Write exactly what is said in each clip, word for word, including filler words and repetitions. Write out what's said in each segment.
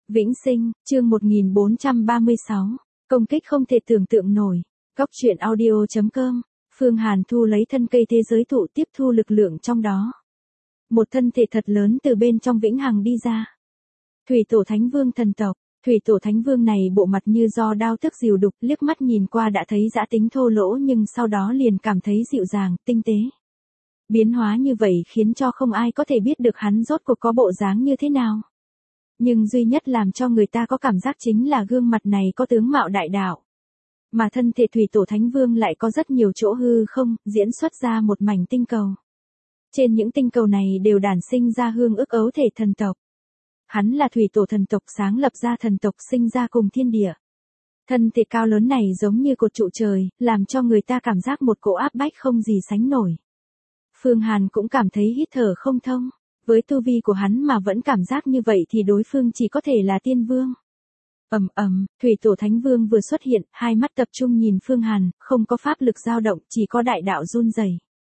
Vĩnh Sinh, chương một nghìn bốn trăm ba mươi sáu, công kích không thể tưởng tượng nổi. Góc truyện audio chấm com, Phương Hàn thu lấy thân cây thế giới thụ tiếp thu lực lượng trong đó. Một thân thể thật lớn từ bên trong vĩnh hằng đi ra. Thủy Tổ Thánh Vương thần tộc, Thủy Tổ Thánh Vương này bộ mặt như do đao tức dìu đục, liếc mắt nhìn qua đã thấy dã tính thô lỗ nhưng sau đó liền cảm thấy dịu dàng, tinh tế. Biến hóa như vậy khiến cho không ai có thể biết được hắn rốt cuộc có bộ dáng như thế nào. Nhưng duy nhất làm cho người ta có cảm giác chính là gương mặt này có tướng mạo đại đạo. Mà thân thể Thủy Tổ Thánh Vương lại có rất nhiều chỗ hư không, diễn xuất ra một mảnh tinh cầu. Trên những tinh cầu này đều đản sinh ra hương ức ấu thể thần tộc. Hắn là Thủy Tổ thần tộc sáng lập ra thần tộc sinh ra cùng thiên địa. Thân thể cao lớn này giống như cột trụ trời, làm cho người ta cảm giác một cỗ áp bách không gì sánh nổi. Phương Hàn cũng cảm thấy hít thở không thông. Với tu vi của hắn mà vẫn cảm giác như vậy thì đối phương chỉ có thể là tiên vương. Ầm ầm, Thủy Tổ Thánh Vương vừa xuất hiện, hai mắt tập trung nhìn Phương Hàn, không có pháp lực dao động, chỉ có đại đạo run rẩy.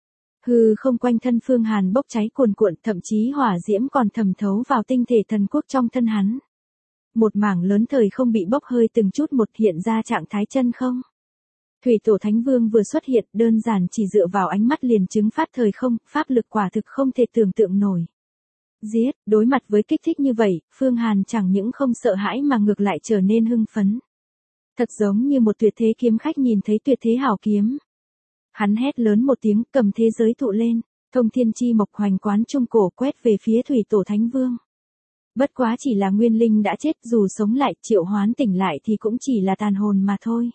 Hư không quanh thân Phương Hàn bốc cháy cuồn cuộn, thậm chí hỏa diễm còn thẩm thấu vào tinh thể thần quốc trong thân hắn. Một mảng lớn thời không bị bốc hơi từng chút một hiện ra trạng thái chân không. Thủy Tổ Thánh Vương vừa xuất hiện, đơn giản chỉ dựa vào ánh mắt liền chứng phát thời không, pháp lực quả thực không thể tưởng tượng nổi. Giết, đối mặt với kích thích như vậy, Phương Hàn chẳng những không sợ hãi mà ngược lại trở nên hưng phấn. Thật giống như một tuyệt thế kiếm khách nhìn thấy tuyệt thế hảo kiếm. Hắn hét lớn một tiếng, cầm thế giới thụ lên, thông thiên chi mộc hoành quán trung cổ quét về phía Thủy Tổ Thánh Vương. Bất quá chỉ là nguyên linh đã chết, dù sống lại triệu hoán tỉnh lại thì cũng chỉ là tàn hồn mà thôi.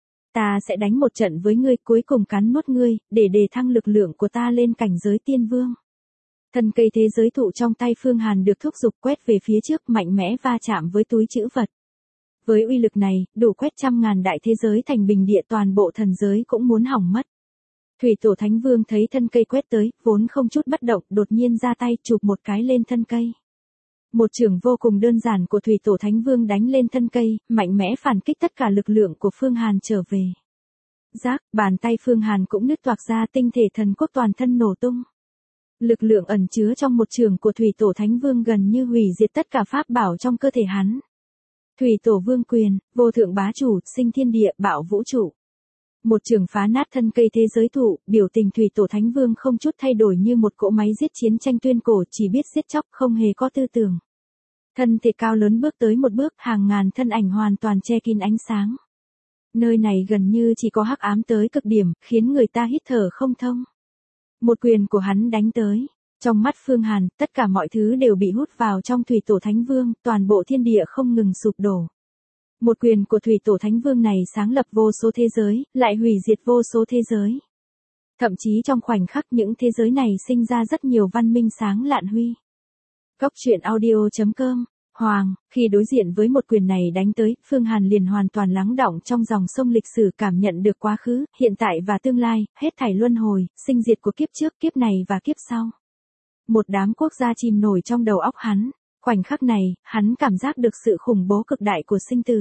Ta sẽ đánh một trận với ngươi, cuối cùng cắn nuốt ngươi, để đề thăng lực lượng của ta lên cảnh giới tiên vương. Thân cây thế giới thụ trong tay Phương Hàn được thúc giục quét về phía trước, mạnh mẽ va chạm với túi trữ vật. Với uy lực này, đủ quét trăm ngàn đại thế giới thành bình địa, toàn bộ thần giới cũng muốn hỏng mất. Thủy Tổ Thánh Vương thấy thân cây quét tới, vốn không chút bất động, đột nhiên ra tay chụp một cái lên thân cây. Một chưởng vô cùng đơn giản của Thủy Tổ Thánh Vương đánh lên thân cây, mạnh mẽ phản kích tất cả lực lượng của Phương Hàn trở về. Rác, bàn tay Phương Hàn cũng nứt toạc ra, tinh thể thần quốc toàn thân nổ tung. Lực lượng ẩn chứa trong một chưởng của Thủy Tổ Thánh Vương gần như hủy diệt tất cả pháp bảo trong cơ thể hắn. Thủy Tổ Vương quyền, vô thượng bá chủ, sinh thiên địa, bạo vũ trụ. Một chưởng phá nát thân cây thế giới thụ, biểu tình Thủy Tổ Thánh Vương không chút thay đổi như một cỗ máy giết chiến tranh tuyên cổ, chỉ biết giết chóc, không hề có tư tưởng. Thân thể cao lớn bước tới một bước, hàng ngàn thân ảnh hoàn toàn che kín ánh sáng. Nơi này gần như chỉ có hắc ám tới cực điểm, khiến người ta hít thở không thông. Một quyền của hắn đánh tới. Trong mắt Phương Hàn, tất cả mọi thứ đều bị hút vào trong Thủy Tổ Thánh Vương, toàn bộ thiên địa không ngừng sụp đổ. Một quyền của Thủy Tổ Thánh Vương này sáng lập vô số thế giới, lại hủy diệt vô số thế giới. Thậm chí trong khoảnh khắc những thế giới này sinh ra rất nhiều văn minh sáng lạn huy. Góc truyện audio chấm com, Hoàng, khi đối diện với một quyền này đánh tới, Phương Hàn liền hoàn toàn lắng đọng trong dòng sông lịch sử, cảm nhận được quá khứ, hiện tại và tương lai, hết thảy luân hồi, sinh diệt của kiếp trước, kiếp này và kiếp sau. Một đám quốc gia chìm nổi trong đầu óc hắn. Khoảnh khắc này, hắn cảm giác được sự khủng bố cực đại của sinh tử.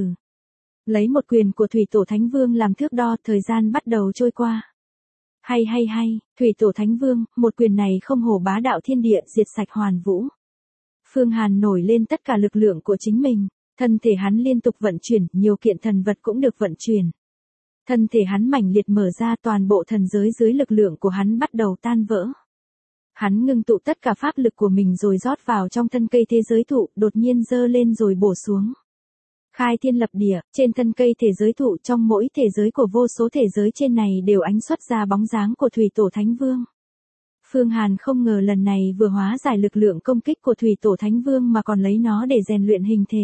Lấy một quyền của Thủy Tổ Thánh Vương làm thước đo, thời gian bắt đầu trôi qua. Hay hay hay, Thủy Tổ Thánh Vương, một quyền này không hổ bá đạo thiên địa, diệt sạch hoàn vũ. Phương Hàn nổi lên tất cả lực lượng của chính mình, thân thể hắn liên tục vận chuyển, nhiều kiện thần vật cũng được vận chuyển. Thân thể hắn mãnh liệt mở ra, toàn bộ thần giới dưới lực lượng của hắn bắt đầu tan vỡ. Hắn ngưng tụ tất cả pháp lực của mình rồi rót vào trong thân cây thế giới thụ, đột nhiên giơ lên rồi bổ xuống. Khai thiên lập địa, trên thân cây thế giới thụ, trong mỗi thế giới của vô số thế giới trên này đều ánh xuất ra bóng dáng của Thủy Tổ Thánh Vương. Phương Hàn không ngờ lần này vừa hóa giải lực lượng công kích của Thủy Tổ Thánh Vương mà còn lấy nó để rèn luyện hình thể.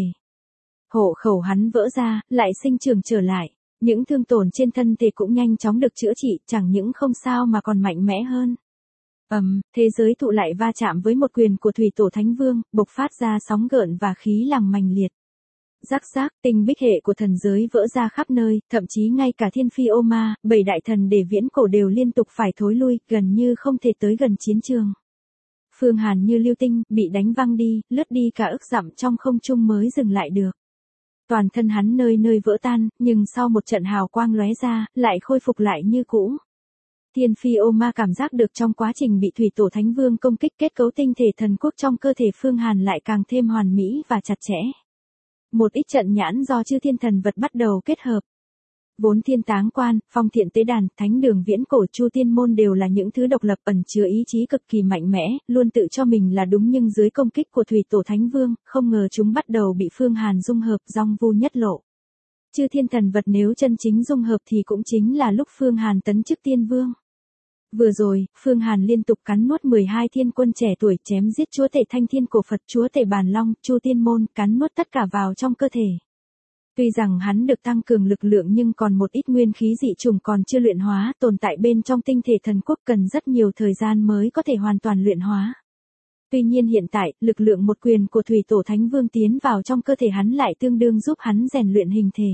Hộ khẩu hắn vỡ ra, lại sinh trưởng trở lại. Những thương tổn trên thân thể cũng nhanh chóng được chữa trị, chẳng những không sao mà còn mạnh mẽ hơn. Ầm, um, thế giới thụ lại va chạm với một quyền của Thủy Tổ Thánh Vương, bộc phát ra sóng gợn và khí lằng mành liệt. Rắc rác, tinh bích hệ của thần giới vỡ ra khắp nơi, thậm chí ngay cả Thiên Phi Ô Ma, bảy đại thần để viễn cổ đều liên tục phải thối lui, gần như không thể tới gần chiến trường. Phương Hàn như lưu tinh, bị đánh văng đi, lướt đi cả ức dặm trong không trung mới dừng lại được. Toàn thân hắn nơi nơi vỡ tan, nhưng sau một trận hào quang lóe ra, lại khôi phục lại như cũ. Thiên Phi Ô Ma cảm giác được trong quá trình bị Thủy Tổ Thánh Vương công kích, kết cấu tinh thể thần quốc trong cơ thể Phương Hàn lại càng thêm hoàn mỹ và chặt chẽ. Một ít trận nhãn do chư thiên thần vật bắt đầu kết hợp. Vốn thiên táng quan, phong thiện tế đàn, thánh đường viễn cổ chu tiên môn đều là những thứ độc lập ẩn chứa ý chí cực kỳ mạnh mẽ, luôn tự cho mình là đúng, nhưng dưới công kích của thủy tổ thánh vương, không ngờ chúng bắt đầu bị Phương Hàn dung hợp, dong vu nhất lộ. Chư thiên thần vật nếu chân chính dung hợp thì cũng chính là lúc Phương Hàn tấn chức tiên vương. Vừa rồi, Phương Hàn liên tục cắn nuốt mười hai thiên quân trẻ tuổi, chém giết chúa tể thanh thiên cổ Phật, chúa tể bàn long, chu tiên môn, cắn nuốt tất cả vào trong cơ thể. Tuy rằng hắn được tăng cường lực lượng nhưng còn một ít nguyên khí dị trùng còn chưa luyện hóa, tồn tại bên trong tinh thể thần quốc, cần rất nhiều thời gian mới có thể hoàn toàn luyện hóa. Tuy nhiên hiện tại, lực lượng một quyền của thủy tổ thánh vương tiến vào trong cơ thể hắn lại tương đương giúp hắn rèn luyện hình thể.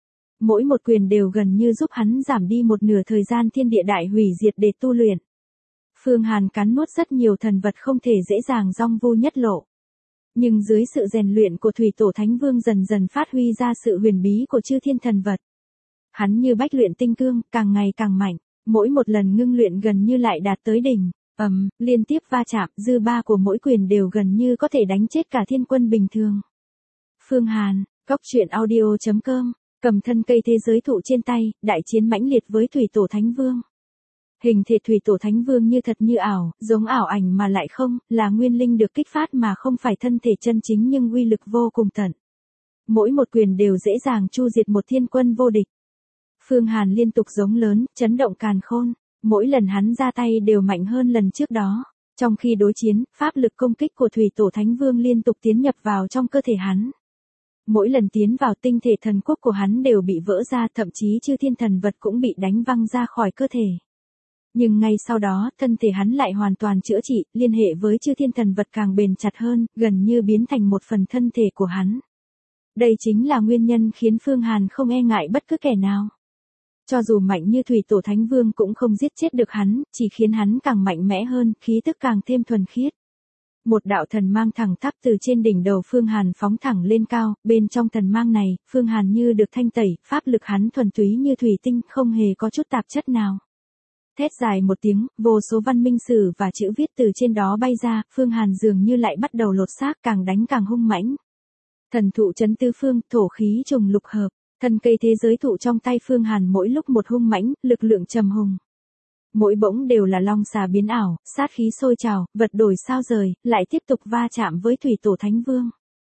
Mỗi một quyền đều gần như giúp hắn giảm đi một nửa thời gian thiên địa đại hủy diệt để tu luyện. Phương Hàn cắn nuốt rất nhiều thần vật không thể dễ dàng dong vu nhất lộ. Nhưng dưới sự rèn luyện của thủy tổ thánh vương dần dần phát huy ra sự huyền bí của chư thiên thần vật. Hắn như bách luyện tinh cương, càng ngày càng mạnh, mỗi một lần ngưng luyện gần như lại đạt tới đỉnh, ầm, um, liên tiếp va chạm, dư ba của mỗi quyền đều gần như có thể đánh chết cả thiên quân bình thường. Phương Hàn, Cốc Truyện Audio chấm com, cầm thân cây thế giới thụ trên tay, đại chiến mãnh liệt với thủy tổ thánh vương. Hình thể thủy tổ thánh vương như thật như ảo, giống ảo ảnh mà lại không, là nguyên linh được kích phát mà không phải thân thể chân chính, nhưng uy lực vô cùng tận. Mỗi một quyền đều dễ dàng chu diệt một thiên quân vô địch. Phương Hàn liên tục giống lớn, chấn động càn khôn, mỗi lần hắn ra tay đều mạnh hơn lần trước đó. Trong khi đối chiến, pháp lực công kích của thủy tổ thánh vương liên tục tiến nhập vào trong cơ thể hắn. Mỗi lần tiến vào tinh thể thần quốc của hắn đều bị vỡ ra, thậm chí chư thiên thần vật cũng bị đánh văng ra khỏi cơ thể. Nhưng ngay sau đó, thân thể hắn lại hoàn toàn chữa trị, liên hệ với chư thiên thần vật càng bền chặt hơn, gần như biến thành một phần thân thể của hắn. Đây chính là nguyên nhân khiến Phương Hàn không e ngại bất cứ kẻ nào. Cho dù mạnh như thủy tổ thánh vương cũng không giết chết được hắn, chỉ khiến hắn càng mạnh mẽ hơn, khí tức càng thêm thuần khiết. Một đạo thần mang thẳng tắp từ trên đỉnh đầu Phương Hàn phóng thẳng lên cao, bên trong thần mang này, Phương Hàn như được thanh tẩy, pháp lực hắn thuần túy như thủy tinh, không hề có chút tạp chất nào. Thét dài một tiếng, vô số văn minh sử và chữ viết từ trên đó bay ra, Phương Hàn dường như lại bắt đầu lột xác, càng đánh càng hung mãnh. Thần thụ chấn tứ phương, thổ khí trùng lục hợp, thân cây thế giới thụ trong tay Phương Hàn mỗi lúc một hung mãnh, lực lượng trầm hùng. Mỗi bỗng đều là long xà biến ảo, sát khí sôi trào, vật đổi sao rời, lại tiếp tục va chạm với thủy tổ thánh vương.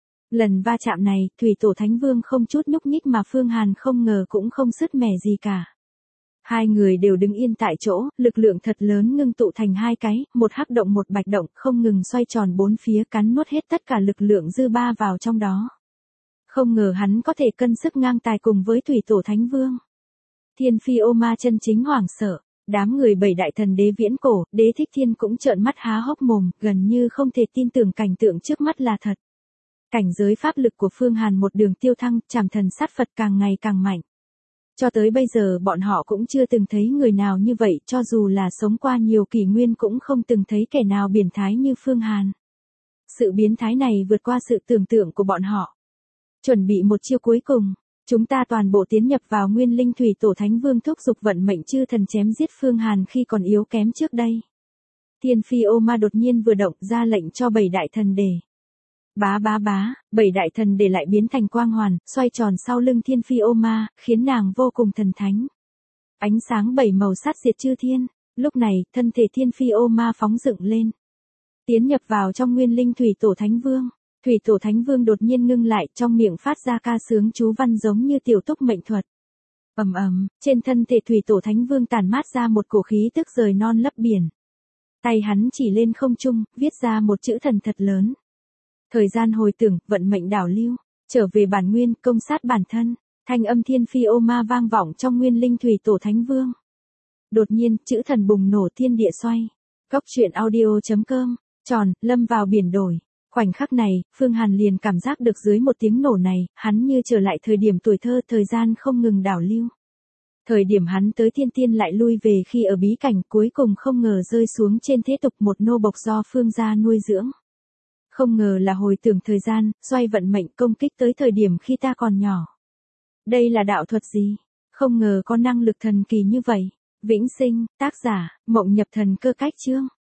Lần va chạm này, thủy tổ thánh vương không chút nhúc nhích mà Phương Hàn không ngờ cũng không sứt mẻ gì cả. Hai người đều đứng yên tại chỗ, lực lượng thật lớn ngưng tụ thành hai cái, một hắc động một bạch động, không ngừng xoay tròn bốn phía, cắn nuốt hết tất cả lực lượng dư ba vào trong đó. Không ngờ hắn có thể cân sức ngang tài cùng với thủy tổ thánh vương. Thiên Phi Ô Ma chân chính hoảng sợ, đám người bảy đại thần đế viễn cổ, Đế Thích Thiên cũng trợn mắt há hốc mồm, gần như không thể tin tưởng cảnh tượng trước mắt là thật. Cảnh giới pháp lực của Phương Hàn một đường tiêu thăng, trảm thần sát Phật càng ngày càng mạnh. Cho tới bây giờ bọn họ cũng chưa từng thấy người nào như vậy, cho dù là sống qua nhiều kỷ nguyên cũng không từng thấy kẻ nào biến thái như Phương Hàn. Sự biến thái này vượt qua sự tưởng tượng của bọn họ. Chuẩn bị một chiêu cuối cùng, chúng ta toàn bộ tiến nhập vào nguyên linh thủy tổ thánh vương, thúc giục vận mệnh chư thần chém giết Phương Hàn khi còn yếu kém trước đây. Thiên Phi Ô Ma đột nhiên vừa động ra lệnh cho bảy đại thần đề. Bá bá bá, bảy đại thần để lại biến thành quang hoàn, xoay tròn sau lưng Thiên Phi Ô Ma, khiến nàng vô cùng thần thánh. Ánh sáng bảy màu sát diệt chư thiên, lúc này, thân thể Thiên Phi Ô Ma phóng dựng lên. Tiến nhập vào trong nguyên linh thủy tổ thánh vương. Thủy tổ thánh vương đột nhiên ngưng lại, trong miệng phát ra ca sướng chú văn giống như tiểu túc mệnh thuật. Ầm ầm, trên thân thể thủy tổ thánh vương tản mát ra một cổ khí tức rời non lấp biển. Tay hắn chỉ lên không trung, viết ra một chữ thần thật lớn. Thời gian hồi tưởng, vận mệnh đảo lưu, trở về bản nguyên, công sát bản thân, thanh âm Thiên Phi Ô Ma vang vọng trong nguyên linh thủy tổ thánh vương. Đột nhiên, chữ thần bùng nổ, thiên địa xoay. Cốc Truyện Audio chấm com, tròn, lâm vào biển đổi. Khoảnh khắc này, Phương Hàn liền cảm giác được dưới một tiếng nổ này, hắn như trở lại thời điểm tuổi thơ, thời gian không ngừng đảo lưu. Thời điểm hắn tới thiên tiên lại lui về khi ở bí cảnh, cuối cùng không ngờ rơi xuống trên thế tục, một nô bộc do Phương gia nuôi dưỡng. Không ngờ là hồi tưởng thời gian, xoay vận mệnh, công kích tới thời điểm khi ta còn nhỏ. Đây là đạo thuật gì? Không ngờ có năng lực thần kỳ như vậy. Vĩnh sinh, tác giả, Mộng Nhập Thần Cơ Cách Chương.